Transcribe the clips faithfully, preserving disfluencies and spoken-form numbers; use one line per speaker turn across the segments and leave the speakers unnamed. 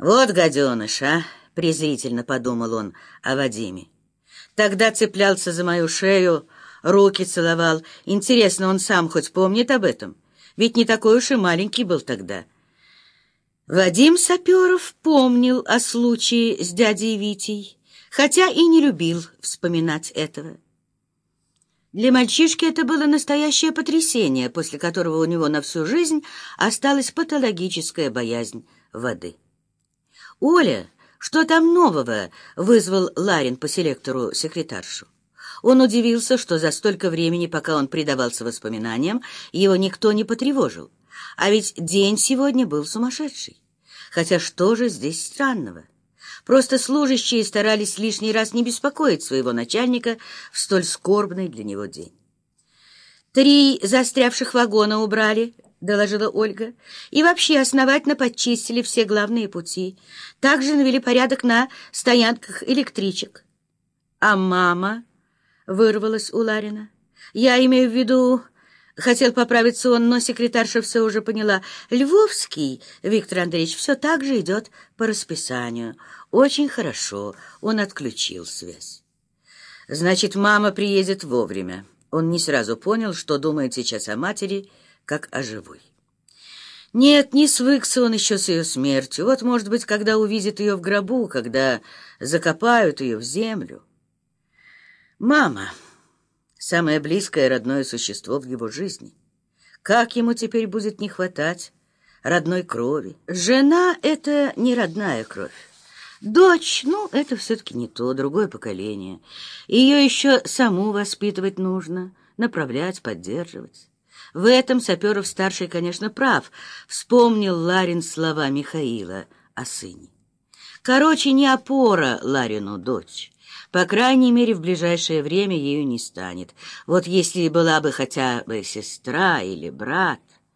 «Вот гаденыш, а!» — презрительно подумал он о Вадиме. «Тогда цеплялся за мою шею, руки целовал. Интересно, он сам хоть помнит об этом? Ведь не такой уж и маленький был тогда». Вадим Саперов помнил о случае с дядей Витей, хотя и не любил вспоминать этого. Для мальчишки это было настоящее потрясение, после которого у него на всю жизнь осталась патологическая боязнь воды. «Оля, что там нового?» — вызвал Ларин по селектору секретаршу. Он удивился, что за столько времени, пока он предавался воспоминаниям, его никто не потревожил. А ведь день сегодня был сумасшедший. Хотя что же здесь странного? Просто служащие старались лишний раз не беспокоить своего начальника в столь скорбный для него день. «Три застрявших вагона убрали», — доложила Ольга, «и вообще основательно подчистили все главные пути. Также навели порядок на стоянках электричек». «А мама?» — вырвалась у Ларина. «Я имею в виду...» — хотел поправиться он, но секретарша все уже поняла. «Львовский, Виктор Андреевич, все так же идет по расписанию. Очень хорошо». Он отключил связь. «Значит, мама приедет вовремя». Он не сразу понял, что думает сейчас о матери, как о живой. Нет, не свыкся он еще с ее смертью. Вот, может быть, когда увидит ее в гробу, когда закопают ее в землю. Мама — самое близкое родное существо в его жизни. Как ему теперь будет не хватать родной крови? Жена — это не родная кровь. Дочь, ну, это все-таки не то, другое поколение. Ее еще саму воспитывать нужно, направлять, поддерживать. В этом Саперов-старший, конечно, прав. Вспомнил Ларин слова Михаила о сыне. Короче, не опора Ларину дочь. По крайней мере, в ближайшее время ею не станет. Вот если была бы хотя бы сестра или брат...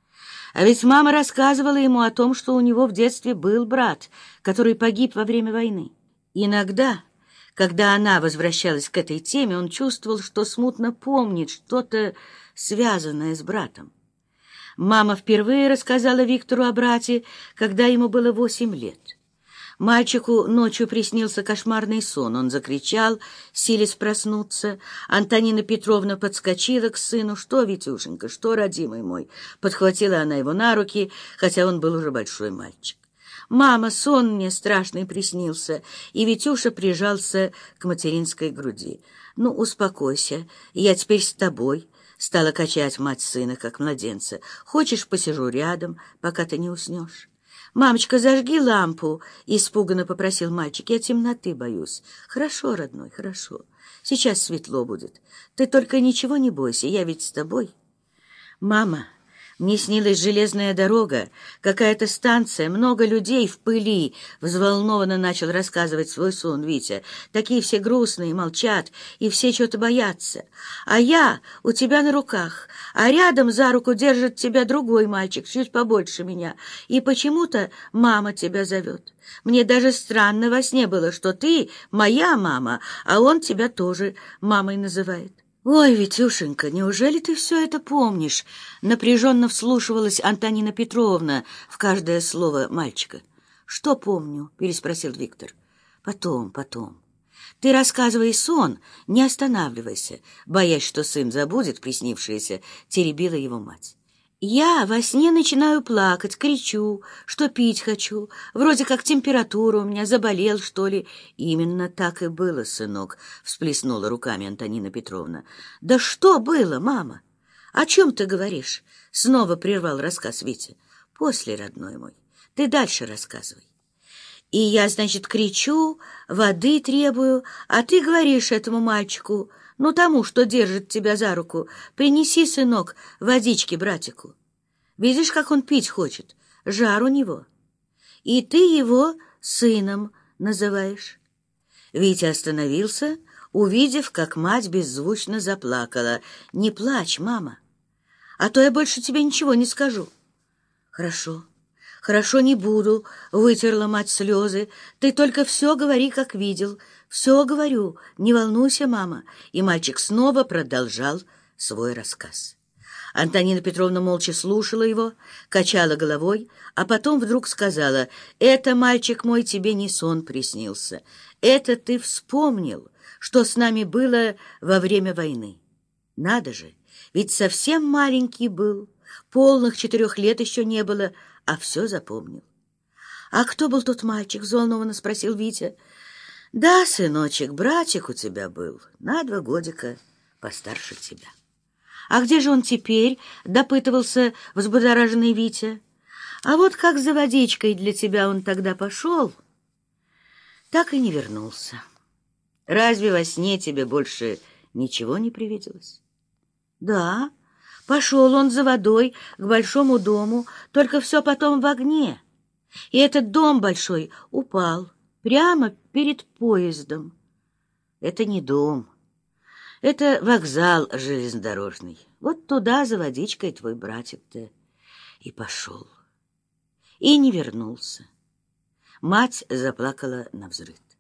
А ведь мама рассказывала ему о том, что у него в детстве был брат, который погиб во время войны. Иногда, когда она возвращалась к этой теме, он чувствовал, что смутно помнит что-то, связанное с братом. Мама впервые рассказала Виктору о брате, когда ему было восемь лет. Мальчику ночью приснился кошмарный сон. Он закричал, силясь проснуться. Антонина Петровна подскочила к сыну. «Что, Витюшенька, что, родимый мой?» Подхватила она его на руки, хотя он был уже большой мальчик. «Мама, сон мне страшный приснился». И Витюша прижался к материнской груди. «Ну, успокойся, я теперь с тобой». Стала качать мать сына, как младенца. «Хочешь, посижу рядом, пока ты не уснешь?» «Мамочка, зажги лампу!» — испуганно попросил мальчик. «Я темноты боюсь». «Хорошо, родной, хорошо. Сейчас светло будет. Ты только ничего не бойся, я ведь с тобой». «Мама, мне снилась железная дорога, какая-то станция, много людей в пыли», — взволнованно начал рассказывать свой сон Витя. «Такие все грустные, молчат, и все чего-то боятся. А я у тебя на руках, а рядом за руку держит тебя другой мальчик, чуть побольше меня, и почему-то мама тебя зовет. Мне даже странно во сне было, что ты моя мама, а он тебя тоже мамой называет». «Ой, Витюшенька, неужели ты все это помнишь?» Напряженно вслушивалась Антонина Петровна в каждое слово мальчика. «Что помню?» — переспросил Виктор. «Потом, потом. Ты рассказывай сон, не останавливайся», боясь, что сын забудет приснившееся, теребила его мать. «Я во сне начинаю плакать, кричу, что пить хочу. Вроде как температура у меня, заболел, что ли». «Именно так и было, сынок», — всплеснула руками Антонина Петровна. «Да что было, мама? О чем ты говоришь?» — снова прервал рассказ Витя. «После, родной мой, ты дальше рассказывай». «И я, значит, кричу, воды требую, а ты говоришь этому мальчику, ну, тому, что держит тебя за руку, принеси, сынок, водички братику. Видишь, как он пить хочет, жар у него. И ты его сыном называешь». Витя остановился, увидев, как мать беззвучно заплакала. «Не плачь, мама, а то я больше тебе ничего не скажу». «Хорошо». «Хорошо, не буду», — вытерла мать слезы. «Ты только все говори, как видел. Все говорю, не волнуйся, мама». И мальчик снова продолжал свой рассказ. Антонина Петровна молча слушала его, качала головой, а потом вдруг сказала: «Это, мальчик мой, тебе не сон приснился. Это ты вспомнил, что с нами было во время войны. Надо же, ведь совсем маленький был, полных четырех лет еще не было, а все запомнил». «А кто был тот мальчик?» — взволнованно спросил Витя. «Да, сыночек, братик у тебя был, на два годика постарше тебя». «А где же он теперь?» — допытывался взбудораженный Витя. «А вот как за водичкой для тебя он тогда пошел, так и не вернулся. Разве во сне тебе больше ничего не привиделось?» «Да, пошел он за водой к большому дому, только все потом в огне. И этот дом большой упал прямо перед поездом». «Это не дом. Это вокзал железнодорожный. Вот туда за водичкой твой братик-то и пошел. И не вернулся». Мать заплакала навзрыд.